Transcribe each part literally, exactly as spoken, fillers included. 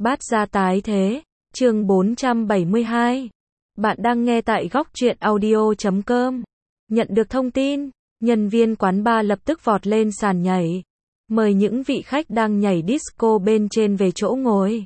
Bát gia tái thế, chương bốn trăm bảy mươi hai. Bạn đang nghe tại góc truyện audio chấm com. Nhận được thông tin, nhân viên quán bar lập tức vọt lên sàn nhảy, mời những vị khách đang nhảy disco bên trên về chỗ ngồi,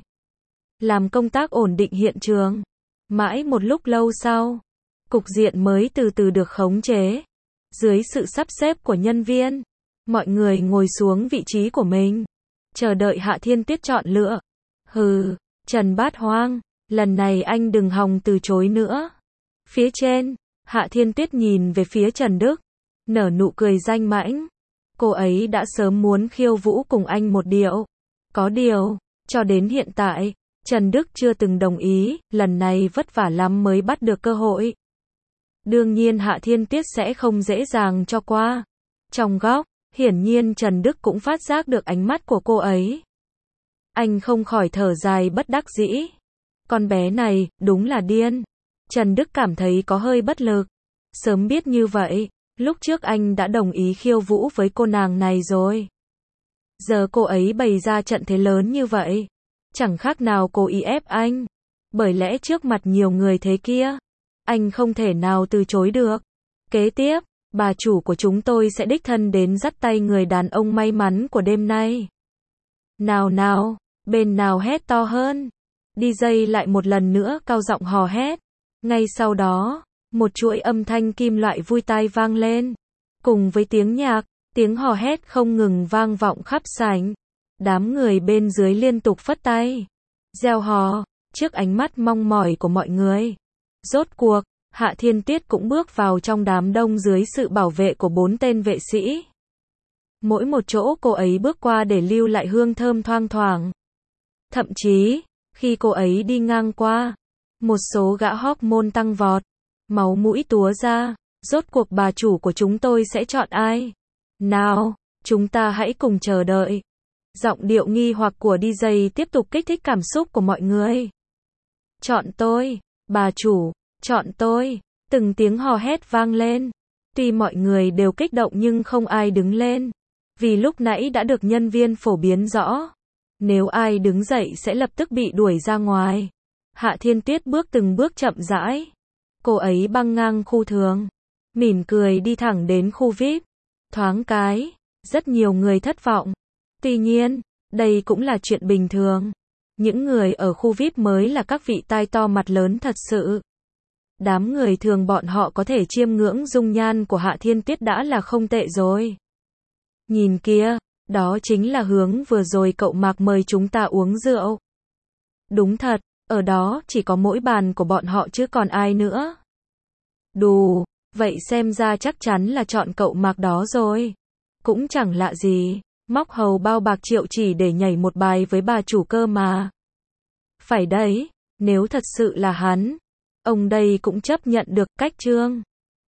làm công tác ổn định hiện trường. Mãi một lúc lâu sau, cục diện mới từ từ được khống chế. Dưới sự sắp xếp của nhân viên, mọi người ngồi xuống vị trí của mình, chờ đợi Hạ Thiên Tuyết chọn lựa. Hừ, Trần Bát Hoang, lần này anh đừng hòng từ chối nữa. Phía trên, Hạ Thiên Tuyết nhìn về phía Trần Đức, nở nụ cười danh mãnh. Cô ấy đã sớm muốn khiêu vũ cùng anh một điệu. Có điều, cho đến hiện tại, Trần Đức chưa từng đồng ý, lần này vất vả lắm mới bắt được cơ hội. Đương nhiên Hạ Thiên Tuyết sẽ không dễ dàng cho qua. Trong góc, hiển nhiên Trần Đức cũng phát giác được ánh mắt của cô ấy. Anh không khỏi thở dài bất đắc dĩ. Con bé này, đúng là điên. Trần Đức cảm thấy có hơi bất lực. Sớm biết như vậy, lúc trước anh đã đồng ý khiêu vũ với cô nàng này rồi. Giờ cô ấy bày ra trận thế lớn như vậy, chẳng khác nào cố ý ép anh. Bởi lẽ trước mặt nhiều người thế kia, anh không thể nào từ chối được. Kế tiếp, bà chủ của chúng tôi sẽ đích thân đến dắt tay người đàn ông may mắn của đêm nay. Nào nào, bên nào hét to hơn. đi jây lại một lần nữa cao giọng hò hét. Ngay sau đó, một chuỗi âm thanh kim loại vui tai vang lên. Cùng với tiếng nhạc, tiếng hò hét không ngừng vang vọng khắp sảnh. Đám người bên dưới liên tục phất tay, reo hò, trước ánh mắt mong mỏi của mọi người. Rốt cuộc, Hạ Thiên Tuyết cũng bước vào trong đám đông dưới sự bảo vệ của bốn tên vệ sĩ. Mỗi một chỗ cô ấy bước qua để lưu lại hương thơm thoang thoảng. Thậm chí, khi cô ấy đi ngang qua, một số gã hormone tăng vọt, máu mũi túa ra. Rốt cuộc bà chủ của chúng tôi sẽ chọn ai? Nào, chúng ta hãy cùng chờ đợi. Giọng điệu nghi hoặc của đi jây tiếp tục kích thích cảm xúc của mọi người. Chọn tôi, bà chủ, chọn tôi. Từng tiếng hò hét vang lên. Tuy mọi người đều kích động nhưng không ai đứng lên. Vì lúc nãy đã được nhân viên phổ biến rõ. Nếu ai đứng dậy sẽ lập tức bị đuổi ra ngoài. Hạ Thiên Tuyết bước từng bước chậm rãi. Cô ấy băng ngang khu thường, mỉm cười đi thẳng đến khu vi ai pi. Thoáng cái, rất nhiều người thất vọng. Tuy nhiên, đây cũng là chuyện bình thường. Những người ở khu vi ai pi mới là các vị tai to mặt lớn thật sự. Đám người thường bọn họ có thể chiêm ngưỡng dung nhan của Hạ Thiên Tuyết đã là không tệ rồi. Nhìn kia, đó chính là hướng vừa rồi cậu Mạc mời chúng ta uống rượu. Đúng thật, ở đó chỉ có mỗi bàn của bọn họ chứ còn ai nữa. Đù, vậy xem ra chắc chắn là chọn cậu Mạc đó rồi. Cũng chẳng lạ gì, móc hầu bao bạc triệu chỉ để nhảy một bài với bà chủ cơ mà. Phải đấy, nếu thật sự là hắn, ông đây cũng chấp nhận được. Cách chương